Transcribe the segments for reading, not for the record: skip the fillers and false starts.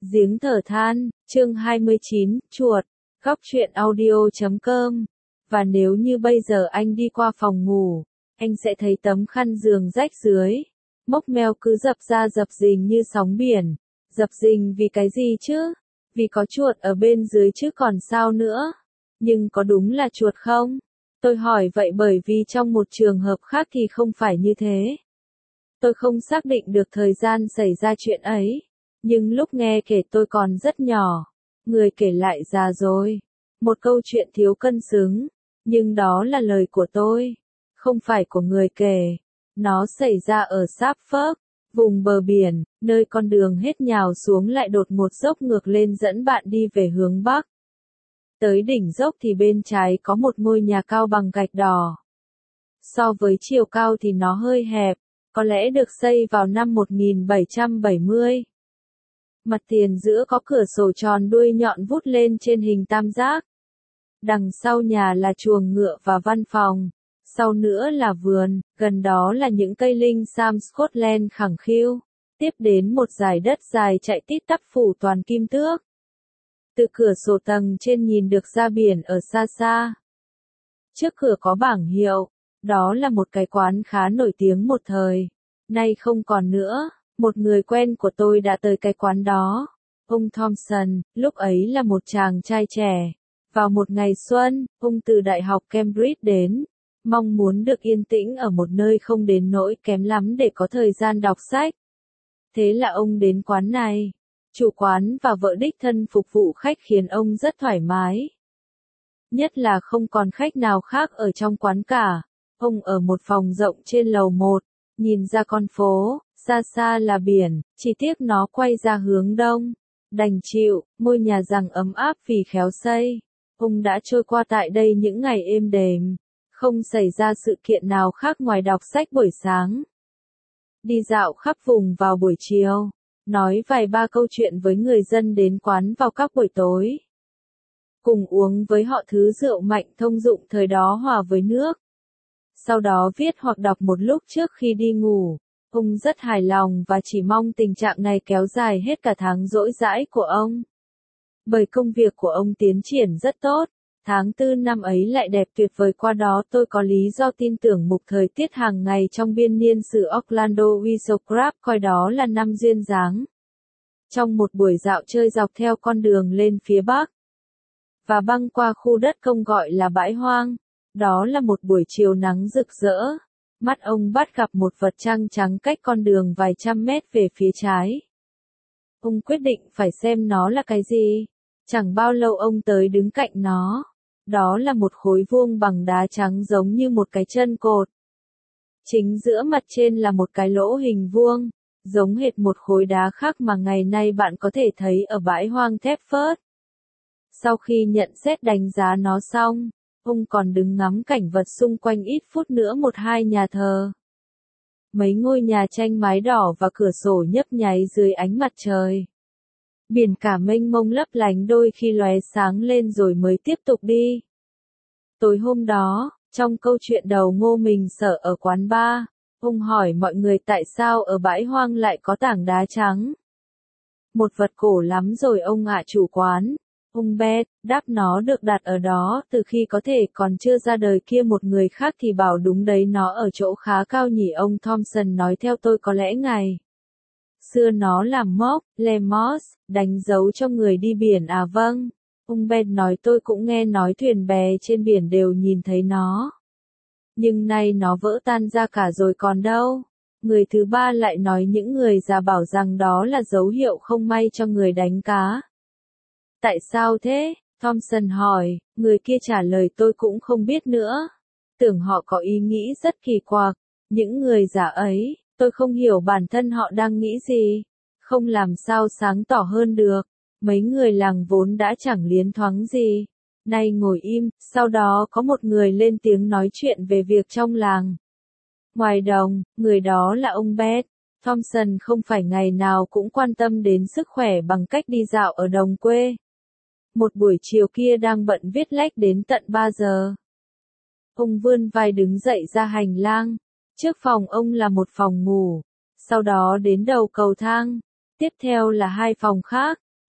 Giếng thở than, chương 29, chuột, góc truyện audio.com. Và nếu như bây giờ anh đi qua phòng ngủ, anh sẽ thấy tấm khăn giường rách dưới. Mốc meo cứ dập ra dập dình như sóng biển. Dập dình vì cái gì chứ? Vì có chuột ở bên dưới chứ còn sao nữa? Nhưng có đúng là chuột không? Tôi hỏi vậy bởi vì trong một trường hợp khác thì không phải như thế. Tôi không xác định được thời gian xảy ra chuyện ấy. Nhưng lúc nghe kể tôi còn rất nhỏ. Người kể lại già rồi. Một câu chuyện thiếu cân xứng. Nhưng đó là lời của tôi. Không phải của người kể. Nó xảy ra ở Suffolk, vùng bờ biển, nơi con đường hết nhào xuống lại đột ngột dốc ngược lên dẫn bạn đi về hướng Bắc. Tới đỉnh dốc thì bên trái có một ngôi nhà cao bằng gạch đỏ. So với chiều cao thì nó hơi hẹp, có lẽ được xây vào năm 1770. Mặt tiền giữa có cửa sổ tròn đuôi nhọn vút lên trên hình tam giác. Đằng sau nhà là chuồng ngựa và văn phòng. Sau nữa là vườn, gần đó là những cây linh sam Scotland khẳng khiu. Tiếp đến một dải đất dài chạy tít tắp phủ toàn kim tước. Từ cửa sổ tầng trên nhìn được ra biển ở xa xa. Trước cửa có bảng hiệu, đó là một cái quán khá nổi tiếng một thời. Nay không còn nữa, một người quen của tôi đã tới cái quán đó. Ông Thompson, lúc ấy là một chàng trai trẻ. Vào một ngày xuân, ông từ Đại học Cambridge đến. Mong muốn được yên tĩnh ở một nơi không đến nỗi kém lắm để có thời gian đọc sách. Thế là ông đến quán này. Chủ quán và vợ đích thân phục vụ khách khiến ông rất thoải mái. Nhất là không còn khách nào khác ở trong quán cả. Ông ở một phòng rộng trên lầu 1, nhìn ra con phố, xa xa là biển, chỉ tiếc nó quay ra hướng đông. Đành chịu, ngôi nhà rằng ấm áp vì khéo xây. Ông đã trôi qua tại đây những ngày êm đềm. Không xảy ra sự kiện nào khác ngoài đọc sách buổi sáng. Đi dạo khắp vùng vào buổi chiều. Nói vài ba câu chuyện với người dân đến quán vào các buổi tối. Cùng uống với họ thứ rượu mạnh thông dụng thời đó hòa với nước. Sau đó viết hoặc đọc một lúc trước khi đi ngủ. Ông rất hài lòng và chỉ mong tình trạng này kéo dài hết cả tháng rỗi rãi của ông. Bởi công việc của ông tiến triển rất tốt. Tháng 4 năm ấy lại đẹp tuyệt vời qua đó tôi có lý do tin tưởng mục thời tiết hàng ngày trong biên niên sử Orlando Wisocrap coi đó là năm duyên dáng. Trong một buổi dạo chơi dọc theo con đường lên phía bắc và băng qua khu đất công gọi là bãi hoang, đó là một buổi chiều nắng rực rỡ. Mắt ông bắt gặp một vật trăng trắng cách con đường vài trăm mét về phía trái. Ông quyết định phải xem nó là cái gì. Chẳng bao lâu ông tới đứng cạnh nó. Đó là một khối vuông bằng đá trắng giống như một cái chân cột. Chính giữa mặt trên là một cái lỗ hình vuông, giống hệt một khối đá khác mà ngày nay bạn có thể thấy ở bãi hoang Thetford. Sau khi nhận xét đánh giá nó xong, ông còn đứng ngắm cảnh vật xung quanh ít phút nữa một hai nhà thờ. Mấy ngôi nhà tranh mái đỏ và cửa sổ nhấp nháy dưới ánh mặt trời. Biển cả mênh mông lấp lánh đôi khi lóe sáng lên rồi mới tiếp tục đi. Tối hôm đó, trong câu chuyện đầu Ngô Mình Sở ở quán bar, ông hỏi mọi người tại sao ở bãi hoang lại có tảng đá trắng. Một vật cổ lắm rồi ông ạ chủ quán. Ông Bet đáp nó được đặt ở đó từ khi có thể còn chưa ra đời kia một người khác thì bảo đúng đấy nó ở chỗ khá cao nhỉ ông Thompson nói theo tôi có lẽ ngày xưa nó làm mốc, lemos, đánh dấu cho người đi biển à vâng. Ông Ben nói tôi cũng nghe nói thuyền bè trên biển đều nhìn thấy nó. Nhưng nay nó vỡ tan ra cả rồi còn đâu. Người thứ ba lại nói những người già bảo rằng đó là dấu hiệu không may cho người đánh cá. Tại sao thế? Thompson hỏi, người kia trả lời tôi cũng không biết nữa. Tưởng họ có ý nghĩ rất kỳ quặc. Những người già ấy, tôi không hiểu bản thân họ đang nghĩ gì. Không làm sao sáng tỏ hơn được. Mấy người làng vốn đã chẳng liến thoáng gì. Nay ngồi im, sau đó có một người lên tiếng nói chuyện về việc trong làng. Ngoài đồng, người đó là ông Bet. Thompson không phải ngày nào cũng quan tâm đến sức khỏe bằng cách đi dạo ở đồng quê. Một buổi chiều kia đang bận viết lách đến tận 3 giờ. Ông vươn vai đứng dậy ra hành lang. Trước phòng ông là một phòng ngủ. Sau đó đến đầu cầu thang. Tiếp theo là hai phòng khác.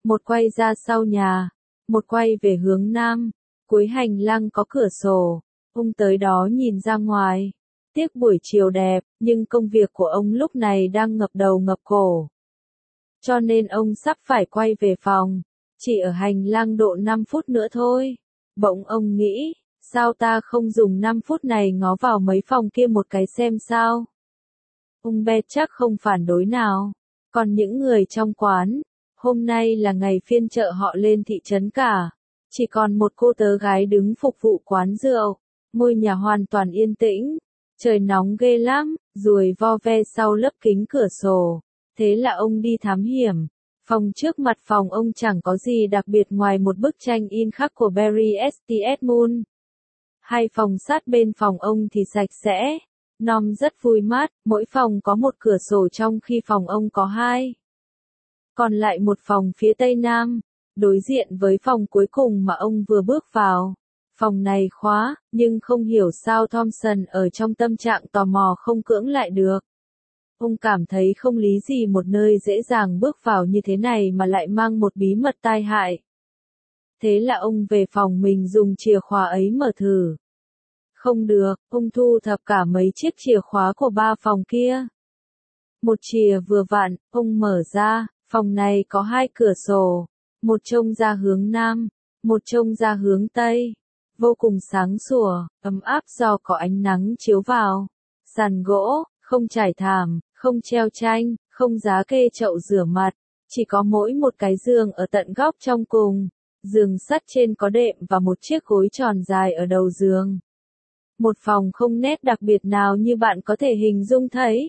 một quay ra sau nhà, một quay về hướng nam, cuối hành lang có cửa sổ, ông tới đó nhìn ra ngoài. Tiếc buổi chiều đẹp, nhưng công việc của ông lúc này đang ngập đầu ngập cổ. Cho nên ông sắp phải quay về phòng, chỉ ở hành lang độ 5 phút nữa thôi. Bỗng ông nghĩ, sao ta không dùng 5 phút này ngó vào mấy phòng kia một cái xem sao? Ông Bet chắc không phản đối nào. Còn những người trong quán, hôm nay là ngày phiên chợ họ lên thị trấn cả. Chỉ còn một cô tớ gái đứng phục vụ quán rượu. Ngôi nhà hoàn toàn yên tĩnh. Trời nóng ghê lắm, ruồi vo ve sau lớp kính cửa sổ. Thế là ông đi thám hiểm. Phòng trước mặt phòng ông chẳng có gì đặc biệt ngoài một bức tranh in khắc của Barry S.T.S. Moon. Hai phòng sát bên phòng ông thì sạch sẽ. Nom rất vui mát, mỗi phòng có một cửa sổ trong khi phòng ông có hai. Còn lại một phòng phía tây nam, đối diện với phòng cuối cùng mà ông vừa bước vào. Phòng này khóa, nhưng không hiểu sao Thompson ở trong tâm trạng tò mò không cưỡng lại được. Ông cảm thấy không lý gì một nơi dễ dàng bước vào như thế này mà lại mang một bí mật tai hại. Thế là ông về phòng mình dùng chìa khóa ấy mở thử. Không được, ông thu thập cả mấy chiếc chìa khóa của ba phòng kia. Một chìa vừa vặn, ông mở ra, phòng này có hai cửa sổ, một trông ra hướng nam, một trông ra hướng tây. Vô cùng sáng sủa, ấm áp do có ánh nắng chiếu vào. Sàn gỗ, không trải thảm, không treo tranh, không giá kê chậu rửa mặt, chỉ có mỗi một cái giường ở tận góc trong cùng. Giường sắt trên có đệm và một chiếc gối tròn dài ở đầu giường. Một phòng không nét đặc biệt nào như bạn có thể hình dung thấy.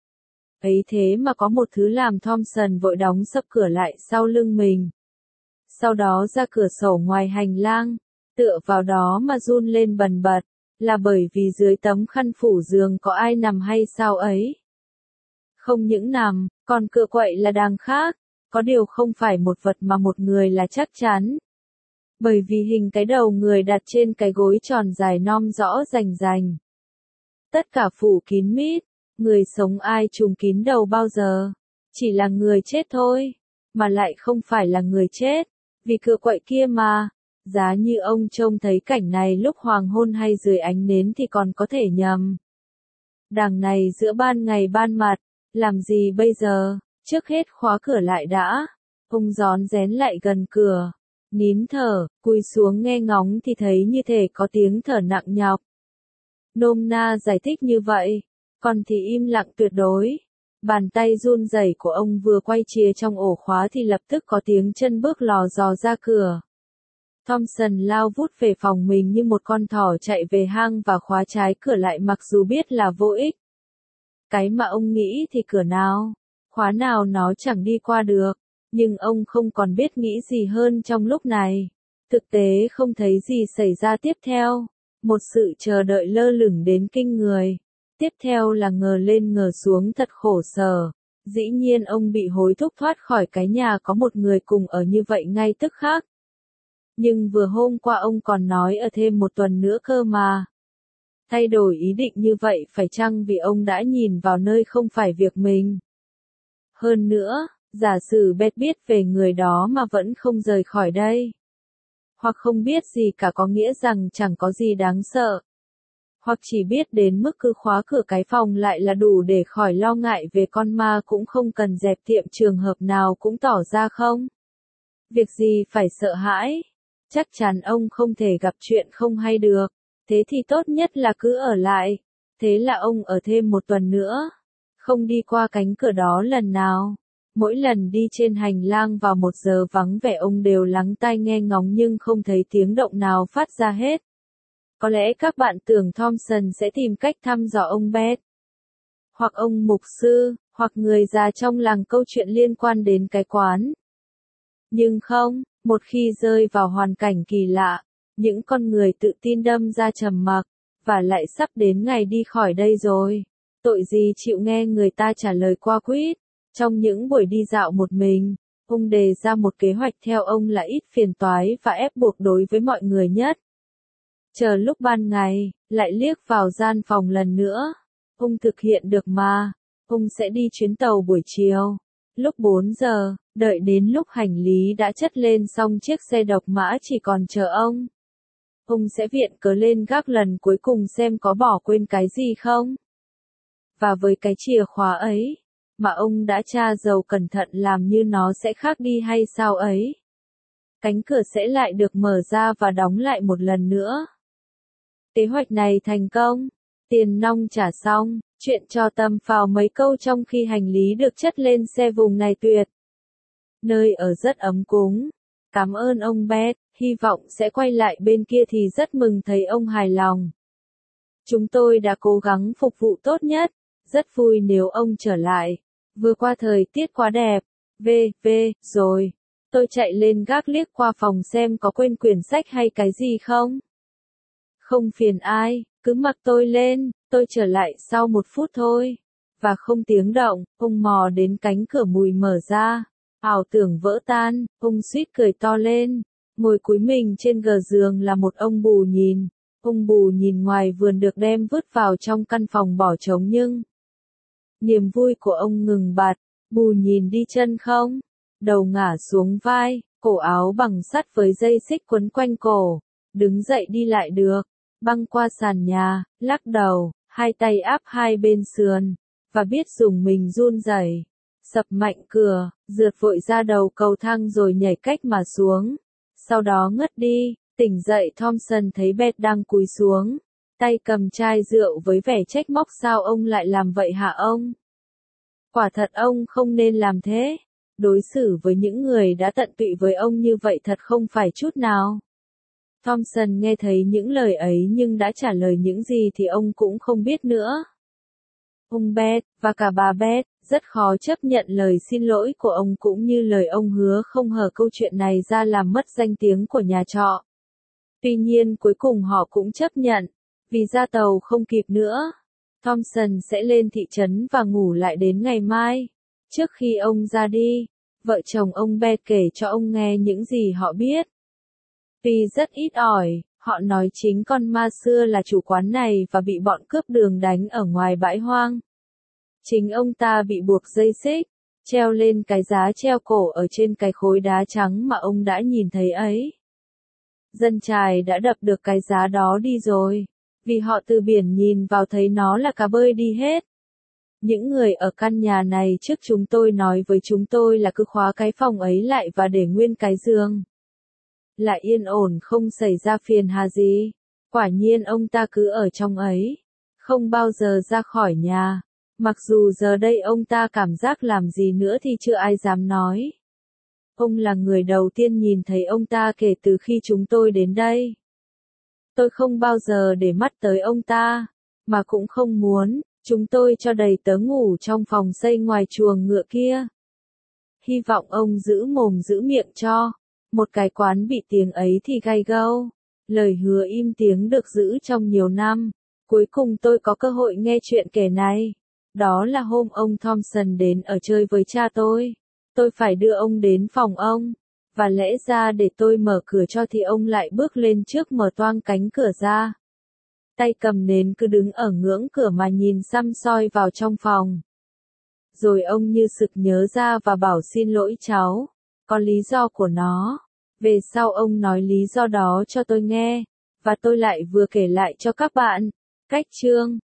Ấy thế mà có một thứ làm Thompson vội đóng sập cửa lại sau lưng mình. Sau đó ra cửa sổ ngoài hành lang, tựa vào đó mà run lên bần bật, là bởi vì dưới tấm khăn phủ giường có ai nằm hay sao ấy. Không những nằm, còn cựa quậy là đằng khác, có điều không phải một vật mà một người là chắc chắn. Bởi vì hình cái đầu người đặt trên cái gối tròn dài nom rõ rành rành. Tất cả phủ kín mít, người sống ai trùm kín đầu bao giờ, chỉ là người chết thôi, mà lại không phải là người chết, vì cựa quậy kia mà. Giá như ông trông thấy cảnh này lúc hoàng hôn hay dưới ánh nến thì còn có thể nhầm. Đằng này giữa ban ngày ban mặt, làm gì bây giờ, trước hết khóa cửa lại đã. Ông rón rén lại gần cửa, nín thở, cúi xuống nghe ngóng thì thấy như thể có tiếng thở nặng nhọc. Nôm na giải thích như vậy, còn thì im lặng tuyệt đối. Bàn tay run rẩy của ông vừa quay chìa trong ổ khóa thì lập tức có tiếng chân bước lò dò ra cửa. Thompson lao vút về phòng mình như một con thỏ chạy về hang và khóa trái cửa lại mặc dù biết là vô ích. Cái mà ông nghĩ thì cửa nào, khóa nào nó chẳng đi qua được, nhưng ông không còn biết nghĩ gì hơn trong lúc này. Thực tế không thấy gì xảy ra tiếp theo, một sự chờ đợi lơ lửng đến kinh người. Tiếp theo là ngờ lên ngờ xuống thật khổ sở. Dĩ nhiên ông bị hối thúc thoát khỏi cái nhà có một người cùng ở như vậy ngay tức khắc. Nhưng vừa hôm qua ông còn nói ở thêm một tuần nữa cơ mà. Thay đổi ý định như vậy phải chăng vì ông đã nhìn vào nơi không phải việc mình? Hơn nữa, giả sử Bet biết về người đó mà vẫn không rời khỏi đây. Hoặc không biết gì cả có nghĩa rằng chẳng có gì đáng sợ. Hoặc chỉ biết đến mức cứ khóa cửa cái phòng lại là đủ để khỏi lo ngại về con ma cũng không cần dẹp tiệm trường hợp nào cũng tỏ ra không. Việc gì phải sợ hãi? Chắc chắn ông không thể gặp chuyện không hay được. Thế thì tốt nhất là cứ ở lại. Thế là ông ở thêm một tuần nữa. Không đi qua cánh cửa đó lần nào. Mỗi lần đi trên hành lang vào 1 giờ vắng vẻ ông đều lắng tai nghe ngóng nhưng không thấy tiếng động nào phát ra hết. Có lẽ các bạn tưởng Thompson sẽ tìm cách thăm dò ông Bet. Hoặc ông mục sư, hoặc người già trong làng câu chuyện liên quan đến cái quán. Nhưng không, một khi rơi vào hoàn cảnh kỳ lạ, những con người tự tin đâm ra trầm mặc, và lại sắp đến ngày đi khỏi đây rồi. Tội gì chịu nghe người ta trả lời qua quýt. Trong những buổi đi dạo một mình, ông đề ra một kế hoạch theo ông là ít phiền toái và ép buộc đối với mọi người nhất. Chờ lúc ban ngày, lại liếc vào gian phòng lần nữa. Ông thực hiện được mà. Ông sẽ đi chuyến tàu buổi chiều. Lúc 4 giờ, Đợi đến lúc hành lý đã chất lên xong chiếc xe độc mã chỉ còn chờ ông sẽ viện cớ lên gác lần cuối cùng xem có bỏ quên cái gì không. Và với cái chìa khóa ấy, mà ông đã tra dầu cẩn thận làm như nó sẽ khác đi hay sao ấy. Cánh cửa sẽ lại được mở ra và đóng lại một lần nữa. Kế hoạch này thành công, tiền nong trả xong, chuyện cho tâm phào mấy câu trong khi hành lý được chất lên xe vùng này tuyệt. Nơi ở rất ấm cúng. Cảm ơn ông Beth, hy vọng sẽ quay lại bên kia thì rất mừng thấy ông hài lòng. Chúng tôi đã cố gắng phục vụ tốt nhất, rất vui nếu ông trở lại. Vừa qua thời tiết quá đẹp, rồi. Tôi chạy lên gác liếc qua phòng xem có quên quyển sách hay cái gì không. Không phiền ai, cứ mặc tôi lên, tôi trở lại sau 1 phút thôi. Và không tiếng động, ông mò đến cánh cửa mùi mở ra. Ảo tưởng vỡ tan, ông suýt cười to lên. Ngồi cúi mình trên gờ giường là một ông bù nhìn. Ông bù nhìn ngoài vườn được đem vứt vào trong căn phòng bỏ trống nhưng niềm vui của ông ngừng bặt. Bù nhìn đi chân không? Đầu ngả xuống vai, cổ áo bằng sắt với dây xích quấn quanh cổ. Đứng dậy đi lại được, băng qua sàn nhà, lắc đầu, hai tay áp hai bên sườn, và biết dùng mình run rẩy. Sập mạnh cửa, rượt vội ra đầu cầu thang rồi nhảy cách mà xuống. Sau đó ngất đi, tỉnh dậy Thompson thấy Beth đang cúi xuống, tay cầm chai rượu với vẻ trách móc sao ông lại làm vậy hả ông? Quả thật ông không nên làm thế. Đối xử với những người đã tận tụy với ông như vậy thật không phải chút nào. Thompson nghe thấy những lời ấy nhưng đã trả lời những gì thì ông cũng không biết nữa. Ông Beth, và cả bà Beth, rất khó chấp nhận lời xin lỗi của ông cũng như lời ông hứa không hở câu chuyện này ra làm mất danh tiếng của nhà trọ. Tuy nhiên cuối cùng họ cũng chấp nhận, vì ra tàu không kịp nữa. Thompson sẽ lên thị trấn và ngủ lại đến ngày mai. Trước khi ông ra đi, vợ chồng ông Beth kể cho ông nghe những gì họ biết. Tuy rất ít ỏi, họ nói chính con ma xưa là chủ quán này và bị bọn cướp đường đánh ở ngoài bãi hoang. Chính ông ta bị buộc dây xích, treo lên cái giá treo cổ ở trên cái khối đá trắng mà ông đã nhìn thấy ấy. Dân chài đã đập được cái giá đó đi rồi, vì họ từ biển nhìn vào thấy nó là cá bơi đi hết. Những người ở căn nhà này trước chúng tôi nói với chúng tôi là cứ khóa cái phòng ấy lại và để nguyên cái giường. Lại yên ổn không xảy ra phiền hà gì. Quả nhiên ông ta cứ ở trong ấy, không bao giờ ra khỏi nhà. Mặc dù giờ đây ông ta cảm giác làm gì nữa thì chưa ai dám nói. Ông là người đầu tiên nhìn thấy ông ta kể từ khi chúng tôi đến đây. Tôi không bao giờ để mắt tới ông ta, mà cũng không muốn. Chúng tôi cho đầy tớ ngủ trong phòng xây ngoài chuồng ngựa kia. Hy vọng ông giữ mồm giữ miệng cho. Một cái quán bị tiếng ấy thì gay go. Lời hứa im tiếng được giữ trong nhiều năm. Cuối cùng tôi có cơ hội nghe chuyện kể này. Đó là hôm ông Thompson đến ở chơi với cha tôi. Tôi phải đưa ông đến phòng ông. Và lẽ ra để tôi mở cửa cho thì ông lại bước lên trước mở toang cánh cửa ra. Tay cầm nến cứ đứng ở ngưỡng cửa mà nhìn săm soi vào trong phòng. Rồi ông như sực nhớ ra và bảo xin lỗi cháu. Có lý do của nó. Về sau ông nói lý do đó cho tôi nghe. Và tôi lại vừa kể lại cho các bạn. Cách chương